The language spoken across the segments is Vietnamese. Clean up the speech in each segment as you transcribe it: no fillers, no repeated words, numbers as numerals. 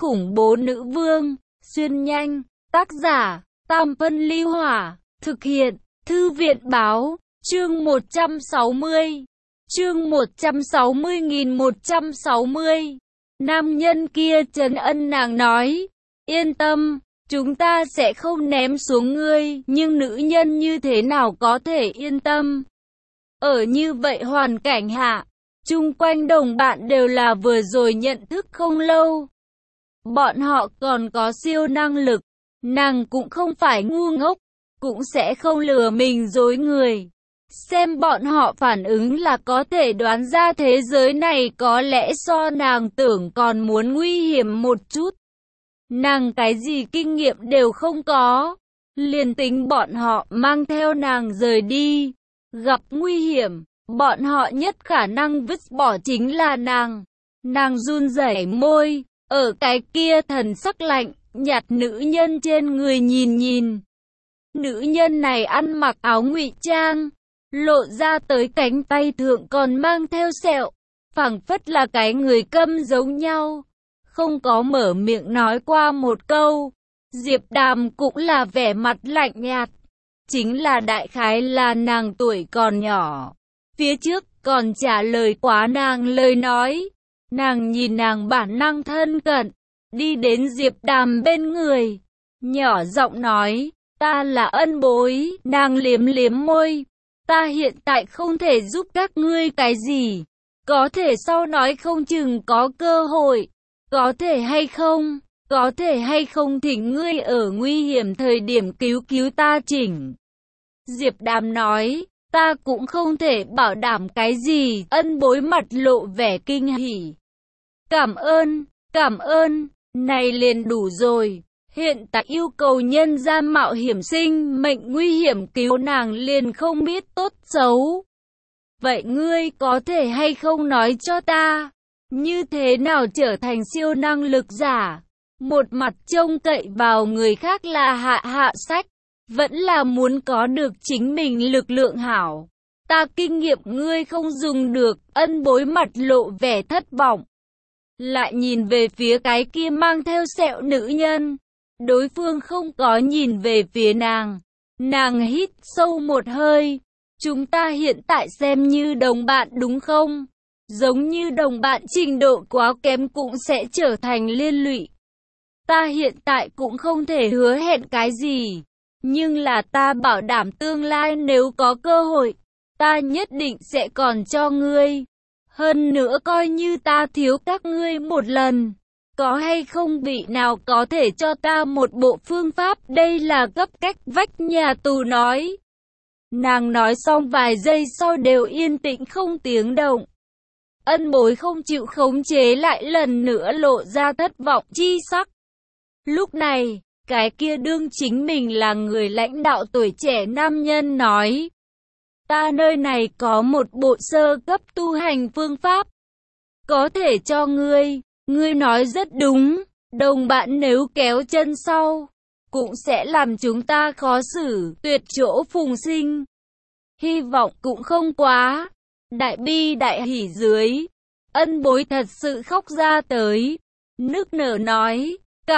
khủng bố nữ vương, xuyên nhanh, tác giả, Tam Phân Ly Hỏa, thực hiện, Thư viện báo, chương 160, chương 160.160. Nam nhân kia trấn an nàng nói, yên tâm, chúng ta sẽ không ném xuống ngươi, nhưng nữ nhân như thế nào có thể yên tâm. Ở như vậy hoàn cảnh hạ, chung quanh đồng bạn đều là vừa rồi nhận thức không lâu. Bọn họ còn có siêu năng lực, nàng cũng không phải ngu ngốc, cũng sẽ không lừa mình dối người. Xem bọn họ phản ứng là có thể đoán ra thế giới này có lẽ so nàng tưởng còn muốn nguy hiểm một chút. Nàng cái gì kinh nghiệm đều không có, liền tính bọn họ mang theo nàng rời đi. Gặp nguy hiểm, bọn họ nhất khả năng vứt bỏ chính là nàng. Nàng run rẩy môi, ở cái kia thần sắc lạnh, nhạt nữ nhân trên người nhìn nhìn. Nữ nhân này ăn mặc áo ngụy trang, lộ ra tới cánh tay thượng còn mang theo sẹo, phảng phất là cái người câm giống nhau, không có mở miệng nói qua một câu. Diệp Đàm cũng là vẻ mặt lạnh nhạt, chính là đại khái là nàng tuổi còn nhỏ, phía trước còn trả lời quá nàng lời nói. Nàng nhìn nàng bản năng thân cận, đi đến Diệp Đàm bên người, nhỏ giọng nói, ta là ân bối. Nàng liếm liếm môi, ta hiện tại không thể giúp các ngươi cái gì, có thể sau nói không chừng có cơ hội, có thể hay không thỉnh ngươi ở nguy hiểm thời điểm cứu ta chỉnh. Diệp Đàm nói, ta cũng không thể bảo đảm cái gì. Ân bối mặt lộ vẻ kinh hỉ, cảm ơn, này liền đủ rồi. Hiện tại yêu cầu nhân gian mạo hiểm sinh mệnh nguy hiểm cứu nàng liền không biết tốt xấu. Vậy ngươi có thể hay không nói cho ta, như thế nào trở thành siêu năng lực giả? Một mặt trông cậy vào người khác là hạ sách, vẫn là muốn có được chính mình lực lượng hảo. Ta kinh nghiệm ngươi không dùng được. Ân bối mặt lộ vẻ thất vọng, lại nhìn về phía cái kia mang theo sẹo nữ nhân. Đối phương không có nhìn về phía nàng. Nàng hít sâu một hơi. Chúng ta hiện tại xem như đồng bạn đúng không? Giống như đồng bạn trình độ quá kém cũng sẽ trở thành liên lụy. Ta hiện tại cũng không thể hứa hẹn cái gì, nhưng là ta bảo đảm tương lai nếu có cơ hội, ta nhất định sẽ còn cho ngươi. Hơn nữa coi như ta thiếu các ngươi một lần, có hay không vị nào có thể cho ta một bộ phương pháp? Đây là cấp cách vách nhà tù nói. Nàng nói xong vài giây sau đều yên tĩnh không tiếng động. Ân bối không chịu khống chế lại lần nữa lộ ra thất vọng chi sắc. Lúc này, cái kia đương chính mình là người lãnh đạo tuổi trẻ nam nhân nói, ta nơi này có một bộ sơ cấp tu hành phương pháp, có thể cho ngươi. Ngươi nói rất đúng, đồng bạn nếu kéo chân sau, cũng sẽ làm chúng ta khó xử, tuyệt chỗ phùng sinh. Hy vọng cũng không quá. Đại bi đại hỉ dưới, ân bối thật sự khóc ra tới, nức nở nói,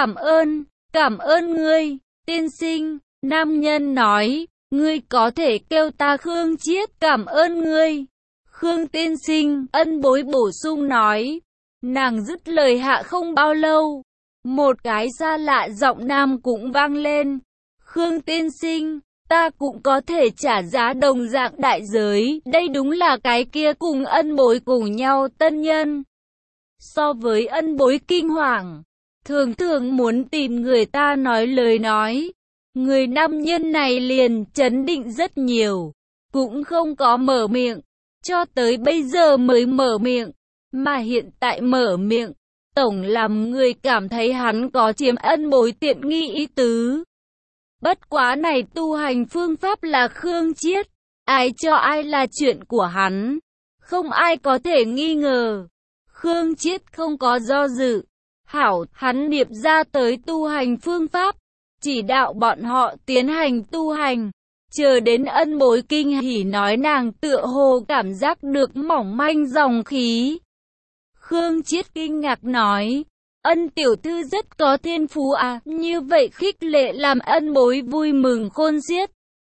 cảm ơn ngươi, tiên sinh. Nam nhân nói, ngươi có thể kêu ta Khương Chiết. Cảm ơn ngươi, Khương tiên sinh. Ân bối bổ sung nói. Nàng dứt lời hạ không bao lâu, một cái xa lạ giọng nam cũng vang lên, Khương tiên sinh, ta cũng có thể trả giá đồng dạng đại giới. Đây đúng là cái kia cùng ân bối cùng nhau tân nhân. So với ân bối kinh hoàng, thường thường muốn tìm người ta nói lời nói, người nam nhân này liền chấn định rất nhiều, cũng không có mở miệng, cho tới bây giờ mới mở miệng, mà hiện tại mở miệng, tổng làm người cảm thấy hắn có chiếm ân bối tiện nghi ý tứ. Bất quá này tu hành phương pháp là Khương Chiết, ai cho ai là chuyện của hắn, không ai có thể nghi ngờ. Khương Chiết không có do dự, hảo, hắn điệp ra tới tu hành phương pháp, chỉ đạo bọn họ tiến hành tu hành. Chờ đến ân bối kinh hỉ nói nàng tựa hồ cảm giác được mỏng manh dòng khí. Khương Chiết kinh ngạc nói, Ân tiểu thư rất có thiên phú à, như vậy khích lệ làm ân bối vui mừng khôn xiết.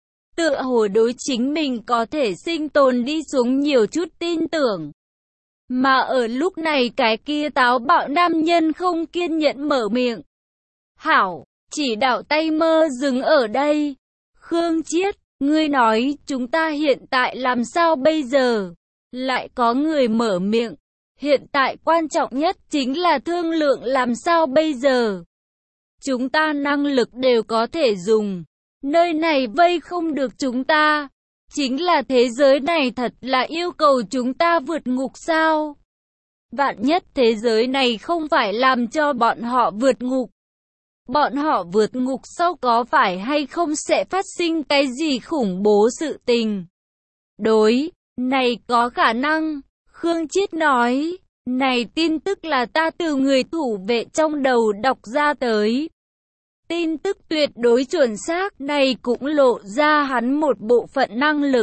Tựa hồ đối chính mình có thể sinh tồn đi xuống nhiều chút tin tưởng. Mà ở lúc này cái kia táo bạo nam nhân không kiên nhẫn mở miệng. Hảo, chỉ đạo tay mơ dừng ở đây. Khương Chiết, ngươi nói chúng ta hiện tại làm sao bây giờ? Lại có người mở miệng. Hiện tại quan trọng nhất chính là thương lượng làm sao bây giờ. Chúng ta năng lực đều có thể dùng. Nơi này vây không được chúng ta. Chính là thế giới này thật là yêu cầu chúng ta vượt ngục sao? Vạn nhất thế giới này không phải làm cho bọn họ vượt ngục. Bọn họ vượt ngục sau có phải hay không sẽ phát sinh cái gì khủng bố sự tình? Đối, này có khả năng. Khương Chiết nói, này tin tức là ta từ người thủ vệ trong đầu đọc ra tới. Tin tức tuyệt đối chuẩn xác này cũng lộ ra hắn một bộ phận năng lực.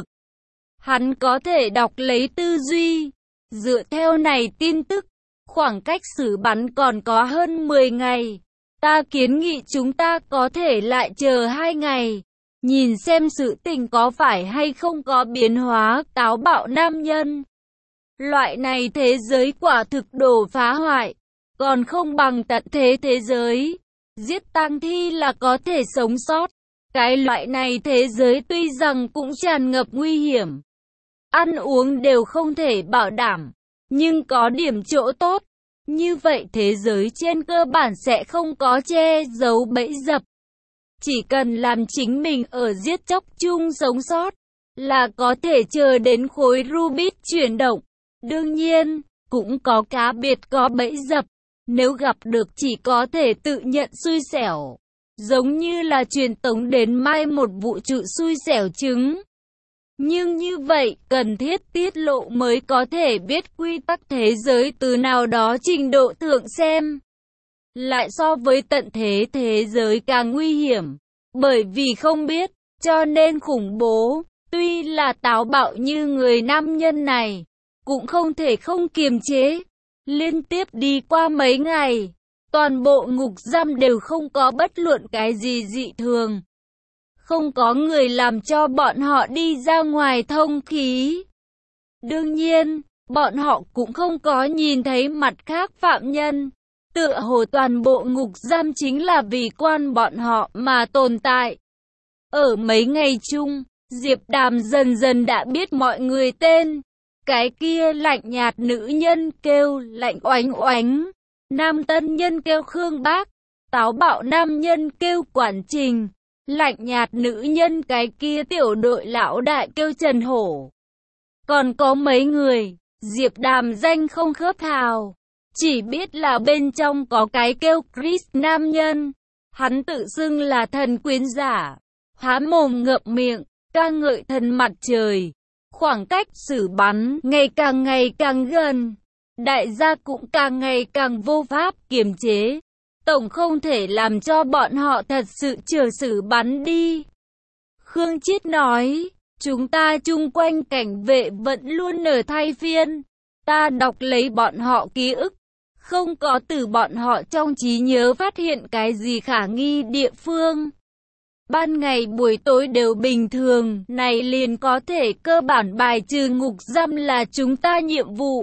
Hắn có thể đọc lấy tư duy. Dựa theo này tin tức, khoảng cách xử bắn còn có hơn 10 ngày. Ta kiến nghị chúng ta có thể lại chờ 2 ngày. Nhìn xem sự tình có phải hay không có biến hóa. Táo bạo nam nhân. Loại này thế giới quả thực đổ phá hoại. Còn không bằng tận thế thế giới. Giết tang thi là có thể sống sót. Cái loại này thế giới tuy rằng cũng tràn ngập nguy hiểm. Ăn uống đều không thể bảo đảm. Nhưng có điểm chỗ tốt. Như vậy thế giới trên cơ bản sẽ không có che giấu bẫy dập. Chỉ cần làm chính mình ở giết chóc chung sống sót. Là có thể chờ đến khối Rubik chuyển động. Đương nhiên, cũng có cá biệt có bẫy dập. Nếu gặp được chỉ có thể tự nhận xui xẻo. Giống như là truyền tống đến mai một vụ trụ xui xẻo trứng. Nhưng như vậy, cần thiết tiết lộ mới có thể biết quy tắc thế giới từ nào đó trình độ thượng xem. Lại so với tận thế thế giới càng nguy hiểm. Bởi vì không biết, cho nên khủng bố. Tuy là táo bạo như người nam nhân này, cũng không thể không kiềm chế. Liên tiếp đi qua mấy ngày, toàn bộ ngục giam đều không có bất luận cái gì dị thường. Không có người làm cho bọn họ đi ra ngoài thông khí. Đương nhiên, bọn họ cũng không có nhìn thấy mặt khác phạm nhân. Tựa hồ toàn bộ ngục giam chính là vì quan bọn họ mà tồn tại. Ở mấy ngày chung, Diệp Đàm dần dần đã biết mọi người tên. Cái kia lạnh nhạt nữ nhân kêu Lạnh Oánh Oánh. Nam tân nhân kêu Khương Bác. Táo bạo nam nhân kêu Quản Trình. Lạnh nhạt nữ nhân cái kia tiểu đội lão đại kêu Trần Hổ. Còn có mấy người, Diệp Đàm danh không khớp hào. Chỉ biết là bên trong có cái kêu Chris nam nhân. Hắn tự xưng là thần quyến giả. Há mồm ngậm miệng, ca ngợi thần mặt trời. Khoảng cách xử bắn ngày càng gần. Đại gia cũng càng ngày càng vô pháp kiềm chế. Tổng không thể làm cho bọn họ thật sự chờ xử bắn đi. Khương Chiết nói, chúng ta chung quanh cảnh vệ vẫn luôn ở thay phiên. Ta đọc lấy bọn họ ký ức. Không có từ bọn họ trong trí nhớ phát hiện cái gì khả nghi địa phương. Ban ngày buổi tối đều bình thường, này liền có thể cơ bản bài trừ ngục giam là chúng ta nhiệm vụ.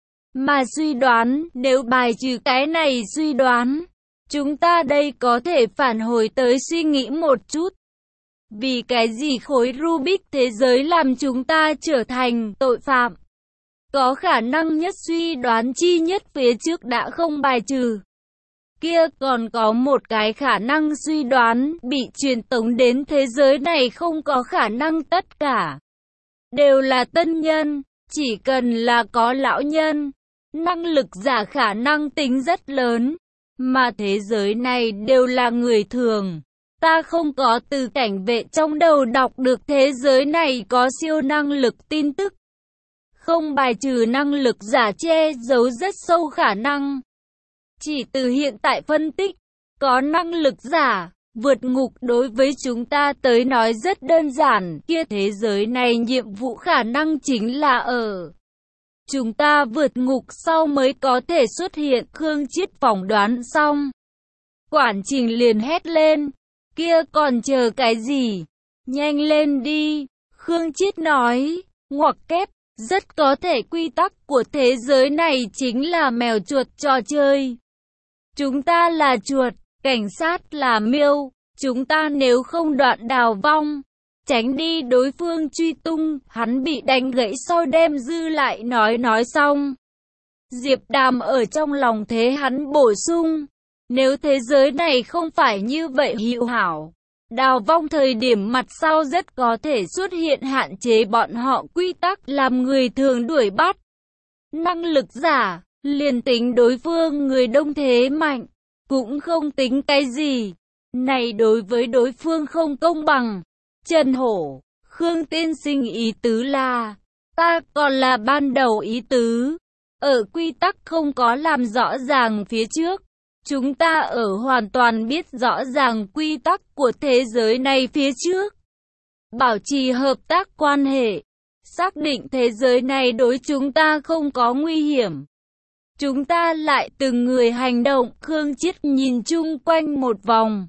Mà suy đoán, nếu bài trừ cái này suy đoán, chúng ta đây có thể phản hồi tới suy nghĩ một chút. Vì cái gì khối Rubik thế giới làm chúng ta trở thành tội phạm? Có khả năng nhất suy đoán chi nhất phía trước đã không bài trừ. Kia còn có một cái khả năng suy đoán bị truyền tống đến thế giới này không có khả năng tất cả. Đều là tân nhân, chỉ cần là có lão nhân. Năng lực giả khả năng tính rất lớn. Mà thế giới này đều là người thường. Ta không có từ cảnh vệ trong đầu đọc được thế giới này có siêu năng lực tin tức. Không bài trừ năng lực giả che giấu rất sâu khả năng. Chỉ từ hiện tại phân tích, có năng lực giả, vượt ngục đối với chúng ta tới nói rất đơn giản. Kia thế giới này nhiệm vụ khả năng chính là ở chúng ta vượt ngục sau mới có thể xuất hiện. Khương Chiết phỏng đoán xong, Quản Trình liền hét lên, kia còn chờ cái gì? Nhanh lên đi. Khương Chiết nói, ngoặc kép, rất có thể quy tắc của thế giới này chính là mèo chuột trò chơi. Chúng ta là chuột, cảnh sát là miêu, chúng ta nếu không đoạn Đào Vong, tránh đi đối phương truy tung. Hắn bị đánh gãy sau đem dư lại nói xong. Diệp Đàm ở trong lòng thế hắn bổ sung, nếu thế giới này không phải như vậy hữu hảo, Đào Vong thời điểm mặt sau rất có thể xuất hiện hạn chế bọn họ quy tắc làm người thường đuổi bắt. Năng lực giả, liền tính đối phương người đông thế mạnh, cũng không tính cái gì. Này đối với đối phương không công bằng. Trần Hổ, Khương tiên sinh ý tứ là, ta còn là ban đầu ý tứ. Ở quy tắc không có làm rõ ràng phía trước, chúng ta ở hoàn toàn biết rõ ràng quy tắc của thế giới này phía trước. Bảo trì hợp tác quan hệ, xác định thế giới này đối chúng ta không có nguy hiểm. Chúng ta lại từng người hành động. Khương Chiết nhìn chung quanh một vòng,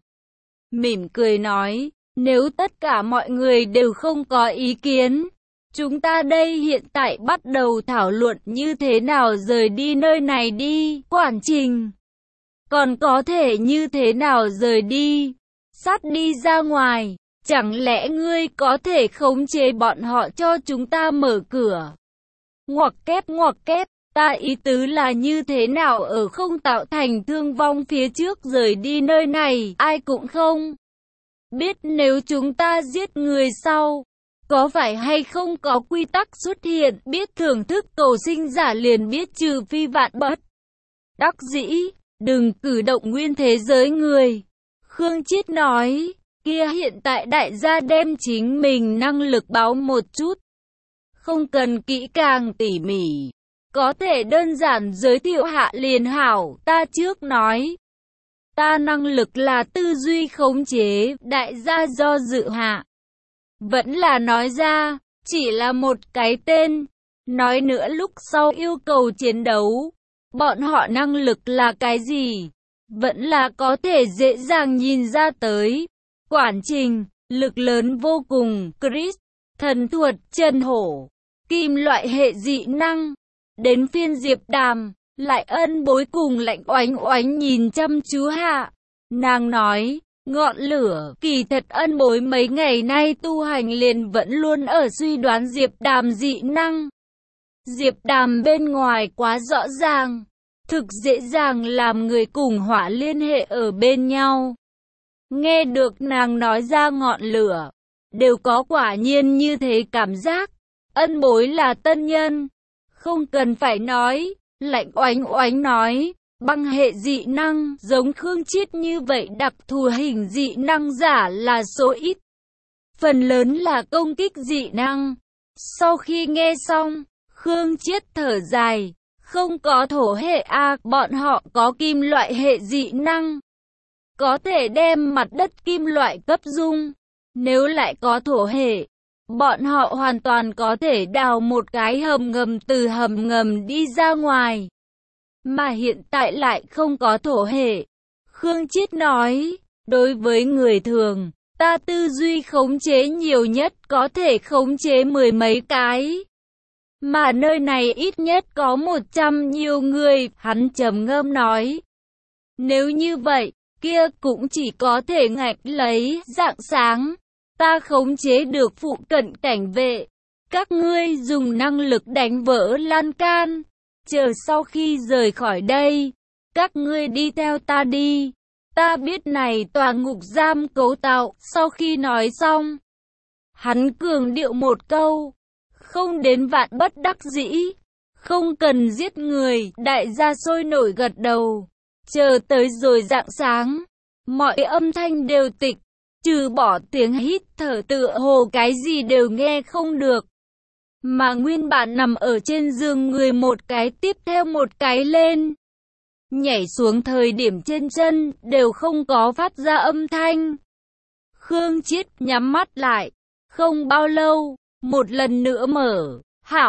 mỉm cười nói, nếu tất cả mọi người đều không có ý kiến, chúng ta đây hiện tại bắt đầu thảo luận như thế nào rời đi nơi này đi. Quản Trình, còn có thể như thế nào rời đi? Sát đi ra ngoài, chẳng lẽ ngươi có thể khống chế bọn họ cho chúng ta mở cửa? Ngoặc kép, ta ý tứ là như thế nào ở không tạo thành thương vong phía trước rời đi nơi này, ai cũng không biết nếu chúng ta giết người sau, có phải hay không có quy tắc xuất hiện, biết thưởng thức cầu sinh giả liền biết trừ phi vạn bất đắc dĩ, đừng cử động nguyên thế giới người. Khương Chiết nói, kia hiện tại đại gia đem chính mình năng lực báo một chút, không cần kỹ càng tỉ mỉ, có thể đơn giản giới thiệu hạ liền hảo. Ta trước nói, ta năng lực là tư duy khống chế. Đại gia do dự hạ, vẫn là nói ra, chỉ là một cái tên. Nói nữa lúc sau yêu cầu chiến đấu, bọn họ năng lực là cái gì, vẫn là có thể dễ dàng nhìn ra tới. Quản Trình, lực lớn vô cùng. Chris, thần thuật. Trần Hổ, kim loại hệ dị năng. Đến phiên Diệp Đàm, lại Ân Bối cùng Lạnh Oánh Oánh nhìn chăm chú hạ. Nàng nói, ngọn lửa, kỳ thật Ân Bối mấy ngày nay tu hành liền vẫn luôn ở suy đoán Diệp Đàm dị năng. Diệp Đàm bên ngoài quá rõ ràng, thực dễ dàng làm người cùng hỏa liên hệ ở bên nhau. Nghe được nàng nói ra ngọn lửa, đều có quả nhiên như thế cảm giác. Ân Bối là tân nhân, không cần phải nói. Lạnh Oánh Oánh nói, băng hệ dị năng giống Khương Chiết như vậy đặc thù hình dị năng giả là số ít, phần lớn là công kích dị năng. Sau khi nghe xong, Khương Chiết thở dài, không có thổ hệ a, bọn họ có kim loại hệ dị năng, có thể đem mặt đất kim loại cấp dung. Nếu lại có thổ hệ, bọn họ hoàn toàn có thể đào một cái hầm ngầm từ hầm ngầm đi ra ngoài. Mà hiện tại lại không có thổ hệ. Khương Chiết nói, đối với người thường, ta tư duy khống chế nhiều nhất có thể khống chế mười mấy cái. Mà nơi này ít nhất có 100 nhiều người. Hắn trầm ngâm nói, nếu như vậy, kia cũng chỉ có thể ngạch lấy. Rạng sáng, ta khống chế được phụ cận cảnh vệ. Các ngươi dùng năng lực đánh vỡ lan can. Chờ sau khi rời khỏi đây, các ngươi đi theo ta đi. Ta biết này tòa ngục giam cấu tạo. Sau khi nói xong, hắn cường điệu một câu, không đến vạn bất đắc dĩ, không cần giết người. Đại gia sôi nổi gật đầu. Chờ tới rồi rạng sáng, mọi âm thanh đều tịch, trừ bỏ tiếng hít thở tựa hồ cái gì đều nghe không được. Mà nguyên bản nằm ở trên giường người một cái tiếp theo một cái lên, nhảy xuống thời điểm trên chân đều không có phát ra âm thanh. Khương Chiết nhắm mắt lại, không bao lâu, một lần nữa mở, hảo,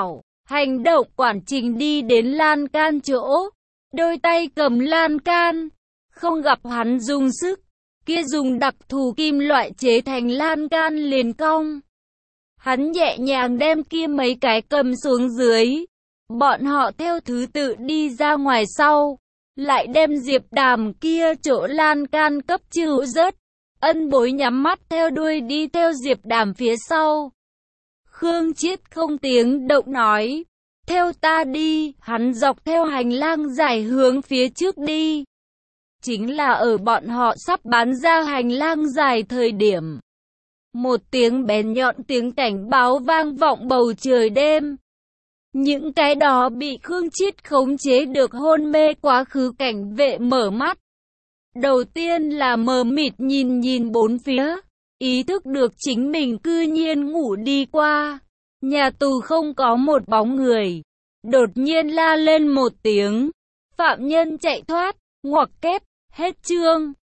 Hành động quản trình đi đến lan can chỗ, đôi tay cầm lan can, không gặp hắn dùng sức, kia dùng đặc thù kim loại chế thành lan can liền cong. Hắn nhẹ nhàng đem kia mấy cái cầm xuống dưới. Bọn họ theo thứ tự đi ra ngoài sau, lại đem Diệp Đàm kia chỗ lan can cấp trừ rớt. Ân Bối nhắm mắt theo đuôi đi theo Diệp Đàm phía sau. Khương Chiết không tiếng động nói, theo ta đi. Hắn dọc theo hành lang dài hướng phía trước đi. Chính là ở bọn họ sắp bán ra hành lang dài thời điểm, một tiếng bén nhọn tiếng cảnh báo vang vọng bầu trời đêm. Những cái đó bị Khương Chiết khống chế được hôn mê quá khứ cảnh vệ mở mắt. Đầu tiên là mờ mịt nhìn bốn phía, ý thức được chính mình cư nhiên ngủ đi qua. Nhà tù không có một bóng người. Đột nhiên la lên một tiếng, phạm nhân chạy thoát, ngoặc kép, hết chương.